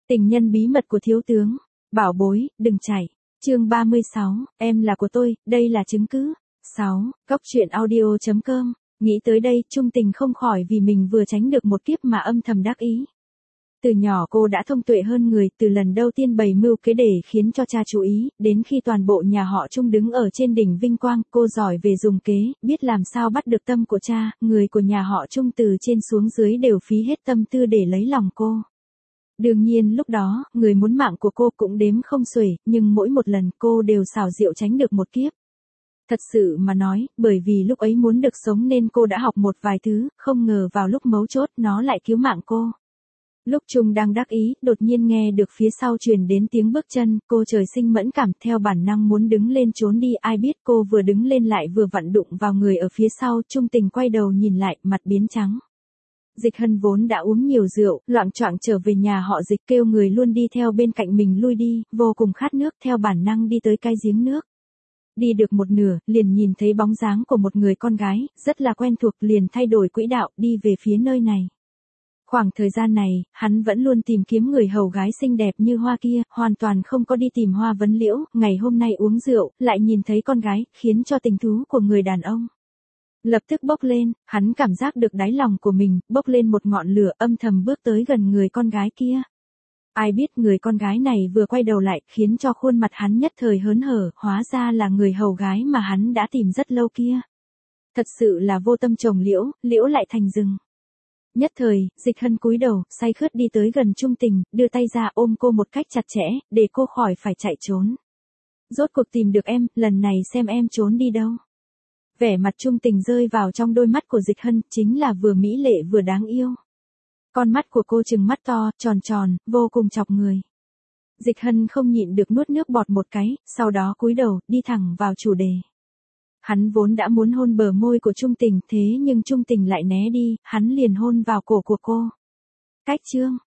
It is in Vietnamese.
Tình nhân bí mật của thiếu tướng. Bảo bối, đừng chạy. Chương 36, em là của tôi, đây là chứng cứ. 6. Cóc truyện audio.com. Nghĩ tới đây, Trung Tình không khỏi vì mình vừa tránh được một kiếp mà âm thầm đắc ý. Từ nhỏ cô đã thông tuệ hơn người, từ lần đầu tiên bày mưu kế để khiến cho cha chú ý, đến khi toàn bộ nhà họ Trung đứng ở trên đỉnh vinh quang, cô giỏi về dùng kế, biết làm sao bắt được tâm của cha, người của nhà họ Trung từ trên xuống dưới đều phí hết tâm tư để lấy lòng cô. Đương nhiên lúc đó, người muốn mạng của cô cũng đếm không xuể, nhưng mỗi một lần cô đều xảo diệu tránh được một kiếp. Thật sự mà nói, bởi vì lúc ấy muốn được sống nên cô đã học một vài thứ, không ngờ vào lúc mấu chốt nó lại cứu mạng cô. Lúc Trung đang đắc ý, đột nhiên nghe được phía sau truyền đến tiếng bước chân, cô trời sinh mẫn cảm, theo bản năng muốn đứng lên trốn đi, ai biết cô vừa đứng lên lại vừa vặn đụng vào người ở phía sau, Trung Tình quay đầu nhìn lại, mặt biến trắng. Dịch Hân vốn đã uống nhiều rượu, loạng choạng trở về nhà họ Dịch, kêu người luôn đi theo bên cạnh mình lui đi, vô cùng khát nước, theo bản năng đi tới cái giếng nước. Đi được một nửa, liền nhìn thấy bóng dáng của một người con gái, rất là quen thuộc, liền thay đổi quỹ đạo, đi về phía nơi này. Khoảng thời gian này, hắn vẫn luôn tìm kiếm người hầu gái xinh đẹp như hoa kia, hoàn toàn không có đi tìm Hoa Vấn Liễu, ngày hôm nay uống rượu, lại nhìn thấy con gái, khiến cho tình thú của người đàn ông lập tức bốc lên, hắn cảm giác được đáy lòng của mình, bốc lên một ngọn lửa, âm thầm bước tới gần người con gái kia. Ai biết người con gái này vừa quay đầu lại, khiến cho khuôn mặt hắn nhất thời hớn hở, hóa ra là người hầu gái mà hắn đã tìm rất lâu kia. Thật sự là vô tâm trồng liễu, liễu lại thành rừng. Nhất thời, Dịch Hân cúi đầu, say khướt đi tới gần Trung Tình, đưa tay ra ôm cô một cách chặt chẽ, để cô khỏi phải chạy trốn. Rốt cuộc tìm được em, lần này xem em trốn đi đâu. Vẻ mặt Trung Tình rơi vào trong đôi mắt của Dịch Hân, chính là vừa mỹ lệ vừa đáng yêu. Con mắt của cô trừng mắt to, tròn tròn, vô cùng chọc người. Dịch Hân không nhịn được nuốt nước bọt một cái, sau đó cúi đầu, đi thẳng vào chủ đề. Hắn vốn đã muốn hôn bờ môi của Trung Tình, thế nhưng Trung Tình lại né đi, hắn liền hôn vào cổ của cô. Cách chương.